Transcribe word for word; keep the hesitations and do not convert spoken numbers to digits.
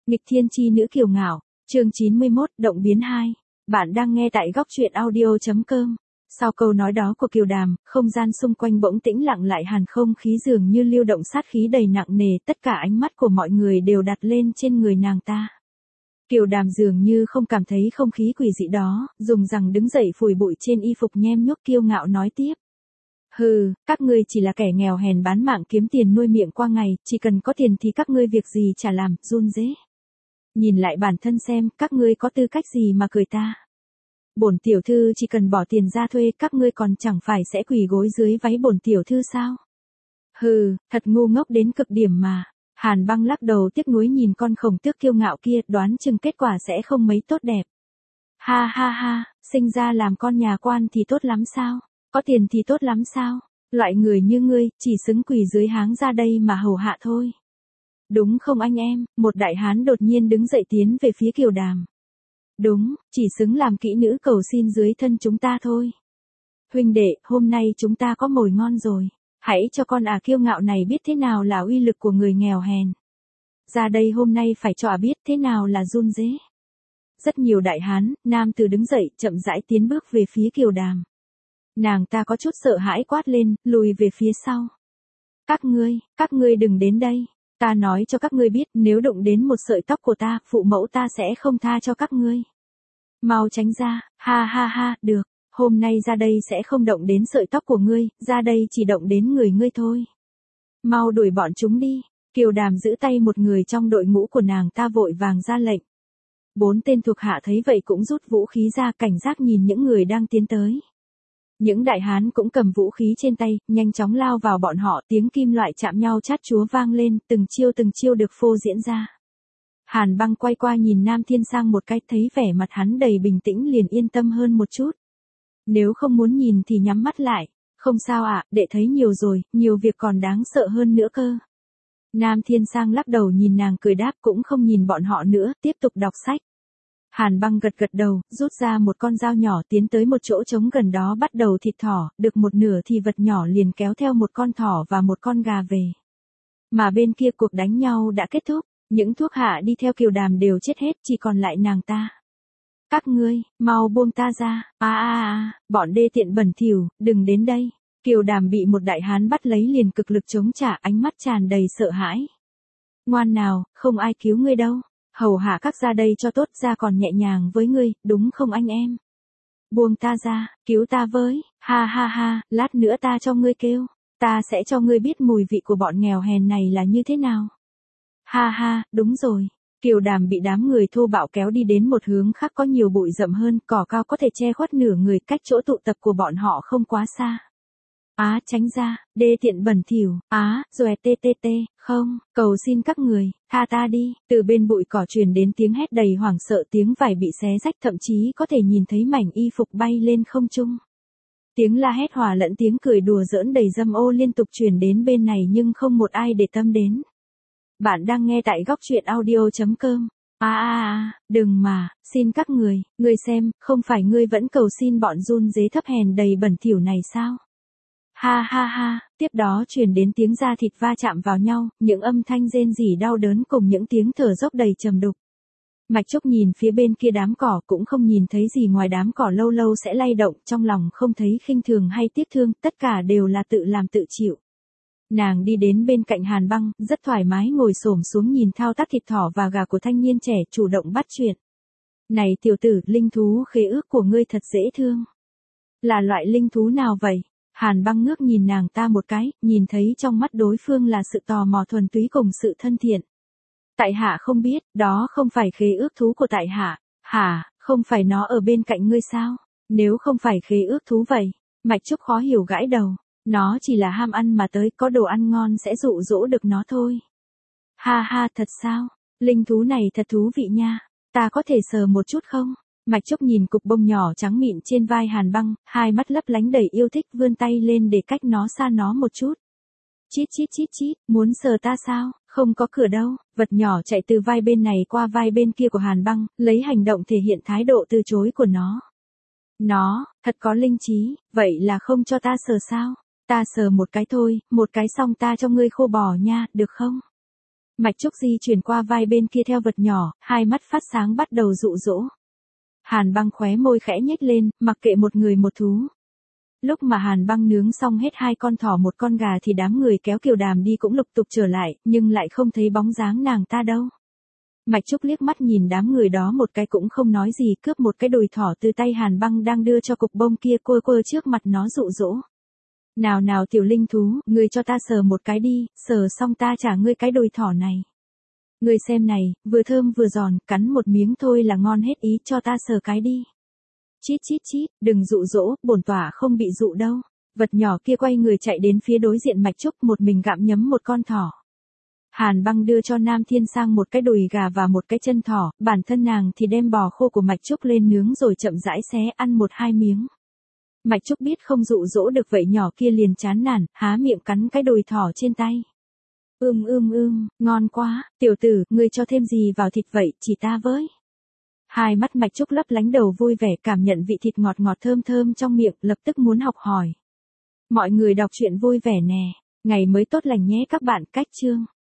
Nghịch thiên chi nữ kiều ngạo, chương chín mươi mốt, động biến hai. Bạn đang nghe tại góc truyện audio chấm com. Sau câu nói đó của Kiều Đàm, không gian xung quanh bỗng tĩnh lặng lại, hàn không khí dường như lưu động sát khí đầy nặng nề, tất cả ánh mắt của mọi người đều đặt lên trên người nàng ta. Kiều Đàm dường như không cảm thấy không khí quỷ dị đó, dùng rằng đứng dậy phủi bụi trên y phục nhem nhuốc, kiêu ngạo nói tiếp. Hừ, các ngươi chỉ là kẻ nghèo hèn bán mạng kiếm tiền nuôi miệng qua ngày, chỉ cần có tiền thì các ngươi việc gì chả làm, run rế. Nhìn lại bản thân xem, các ngươi có tư cách gì mà cười ta. Bổn tiểu thư chỉ cần bỏ tiền ra thuê, các ngươi còn chẳng phải sẽ quỳ gối dưới váy bổn tiểu thư sao? Hừ, thật ngu ngốc đến cực điểm mà. Hàn Băng lắc đầu tiếc nuối nhìn con khổng tước kiêu ngạo kia, đoán chừng kết quả sẽ không mấy tốt đẹp. Ha ha ha, sinh ra làm con nhà quan thì tốt lắm sao? Có tiền thì tốt lắm sao? Loại người như ngươi, chỉ xứng quỳ dưới háng ra đây mà hầu hạ thôi. Đúng không anh em? Một đại hán đột nhiên đứng dậy tiến về phía Kiều Đàm. Đúng, chỉ xứng làm kỹ nữ cầu xin dưới thân chúng ta thôi. Huynh đệ, hôm nay chúng ta có mồi ngon rồi. Hãy cho con ả kiêu ngạo này biết thế nào là uy lực của người nghèo hèn. Ra đây hôm nay phải cho ả biết thế nào là run rế. Rất nhiều đại hán, nam tử đứng dậy, chậm rãi tiến bước về phía Kiều Đàm. Nàng ta có chút sợ hãi quát lên, lùi về phía sau. Các ngươi, các ngươi đừng đến đây. Ta nói cho các ngươi biết, nếu đụng đến một sợi tóc của ta, phụ mẫu ta sẽ không tha cho các ngươi. Mau tránh ra, ha ha ha, được. Hôm nay ra đây sẽ không động đến sợi tóc của ngươi, ra đây chỉ động đến người ngươi thôi. Mau đuổi bọn chúng đi. Kiều Đàm giữ tay một người trong đội ngũ của nàng ta, vội vàng ra lệnh. Bốn tên thuộc hạ thấy vậy cũng rút vũ khí ra, cảnh giác nhìn những người đang tiến tới. Những đại hán cũng cầm vũ khí trên tay, nhanh chóng lao vào bọn họ, tiếng kim loại chạm nhau chát chúa vang lên, từng chiêu từng chiêu được phô diễn ra. Hàn Băng quay qua nhìn Nam Thiên Sang một cái, thấy vẻ mặt hắn đầy bình tĩnh liền yên tâm hơn một chút. Nếu không muốn nhìn thì nhắm mắt lại. Không sao ạ, à, đệ thấy nhiều rồi, nhiều việc còn đáng sợ hơn nữa cơ. Nam Thiên Sang lắc đầu nhìn nàng cười đáp, cũng không nhìn bọn họ nữa, tiếp tục đọc sách. Hàn Băng gật gật đầu, rút ra một con dao nhỏ, tiến tới một chỗ trống gần đó bắt đầu thịt thỏ, được một nửa thì vật nhỏ liền kéo theo một con thỏ và một con gà về. Mà bên kia cuộc đánh nhau đã kết thúc, những thuốc hạ đi theo Kiều Đàm đều chết hết, chỉ còn lại nàng ta. Các ngươi, mau buông ta ra, a a a, bọn đê tiện bẩn thỉu, đừng đến đây. Kiều Đàm bị một đại hán bắt lấy liền cực lực chống trả, ánh mắt tràn đầy sợ hãi. Ngoan nào, không ai cứu ngươi đâu. Hầu hạ các ra đây cho tốt, ra còn nhẹ nhàng với ngươi, đúng không anh em? Buông ta ra, cứu ta với, ha ha ha, lát nữa ta cho ngươi kêu, ta sẽ cho ngươi biết mùi vị của bọn nghèo hèn này là như thế nào. Ha ha, đúng rồi. Kiều Đàm bị đám người thô bạo kéo đi đến một hướng khác có nhiều bụi rậm hơn, cỏ cao có thể che khuất nửa người, cách chỗ tụ tập của bọn họ không quá xa. Á, tránh ra, đê tiện bẩn thỉu, á, rồi tê tê tê, không, cầu xin các người, tha ta đi. Từ bên bụi cỏ truyền đến tiếng hét đầy hoảng sợ, tiếng vải bị xé rách, thậm chí có thể nhìn thấy mảnh y phục bay lên không trung. Tiếng la hét hòa lẫn tiếng cười đùa giỡn đầy dâm ô liên tục truyền đến bên này, nhưng không một ai để tâm đến. Bạn đang nghe tại góc truyện audio chấm com. À à à, đừng mà, xin các người, ngươi xem, không phải ngươi vẫn cầu xin bọn run rế thấp hèn đầy bẩn thỉu này sao? Ha ha ha, tiếp đó truyền đến tiếng da thịt va chạm vào nhau, những âm thanh rên rỉ đau đớn cùng những tiếng thở dốc đầy trầm đục. Mạch Trúc nhìn phía bên kia đám cỏ, cũng không nhìn thấy gì ngoài đám cỏ lâu lâu sẽ lay động, trong lòng không thấy khinh thường hay tiếc thương, tất cả đều là tự làm tự chịu. Nàng đi đến bên cạnh Hàn Băng, rất thoải mái ngồi xổm xuống nhìn thao tác thịt thỏ và gà của thanh niên trẻ, chủ động bắt chuyện. Này tiểu tử, linh thú khế ước của ngươi thật dễ thương. Là loại linh thú nào vậy? Hàn Băng ngước nhìn nàng ta một cái, nhìn thấy trong mắt đối phương là sự tò mò thuần túy cùng sự thân thiện. Tại hạ không biết, đó không phải khế ước thú của tại hạ. Hả, không phải nó ở bên cạnh ngươi sao? Nếu không phải khế ước thú vậy? Mạch Trúc khó hiểu gãi đầu. Nó chỉ là ham ăn mà tới, có đồ ăn ngon sẽ dụ dỗ được nó thôi. Ha ha, thật sao? Linh thú này thật thú vị nha. Ta có thể sờ một chút không? Mạch Trúc nhìn cục bông nhỏ trắng mịn trên vai Hàn Băng, hai mắt lấp lánh đầy yêu thích, vươn tay lên để cách nó xa nó một chút. Chít chít chít chít, muốn sờ ta sao? Không có cửa đâu. Vật nhỏ chạy từ vai bên này qua vai bên kia của Hàn Băng, lấy hành động thể hiện thái độ từ chối của nó. Nó, thật có linh trí, vậy là không cho ta sờ sao? Ta sờ một cái thôi, một cái xong ta cho ngươi khô bò nha, được không? Mạch Trúc di chuyển qua vai bên kia theo vật nhỏ, hai mắt phát sáng bắt đầu dụ dỗ. Hàn Băng khóe môi khẽ nhếch lên, mặc kệ một người một thú. Lúc mà Hàn Băng nướng xong hết hai con thỏ một con gà thì đám người kéo Kiều Đàm đi cũng lục tục trở lại, nhưng lại không thấy bóng dáng nàng ta đâu. Mạch Trúc liếc mắt nhìn đám người đó một cái cũng không nói gì, cướp một cái đùi thỏ từ tay Hàn Băng đang đưa cho cục bông kia, quơ quơ trước mặt nó dụ dỗ. Nào nào tiểu linh thú, ngươi cho ta sờ một cái đi, sờ xong ta trả ngươi cái đùi thỏ này. Ngươi xem này, vừa thơm vừa giòn, cắn một miếng thôi là ngon hết ý, cho ta sờ cái đi. Chít chít chít, đừng dụ dỗ, bổn tỏa không bị dụ đâu. Vật nhỏ kia quay người chạy đến phía đối diện Mạch Trúc, một mình gặm nhấm một con thỏ. Hàn Băng đưa cho Nam Thiên Sang một cái đùi gà và một cái chân thỏ, bản thân nàng thì đem bò khô của Mạch Trúc lên nướng rồi chậm rãi xé ăn một hai miếng. Mạch Trúc biết không dụ dỗ được vậy nhỏ kia liền chán nản, há miệng cắn cái đùi thỏ trên tay. Ưm ưm ưm, ngon quá, tiểu tử, ngươi cho thêm gì vào thịt vậy, chỉ ta với. Hai mắt Mạch Trúc lấp lánh đầu vui vẻ, cảm nhận vị thịt ngọt ngọt thơm thơm trong miệng, lập tức muốn học hỏi. Mọi người đọc truyện vui vẻ nè, ngày mới tốt lành nhé các bạn, cách chương.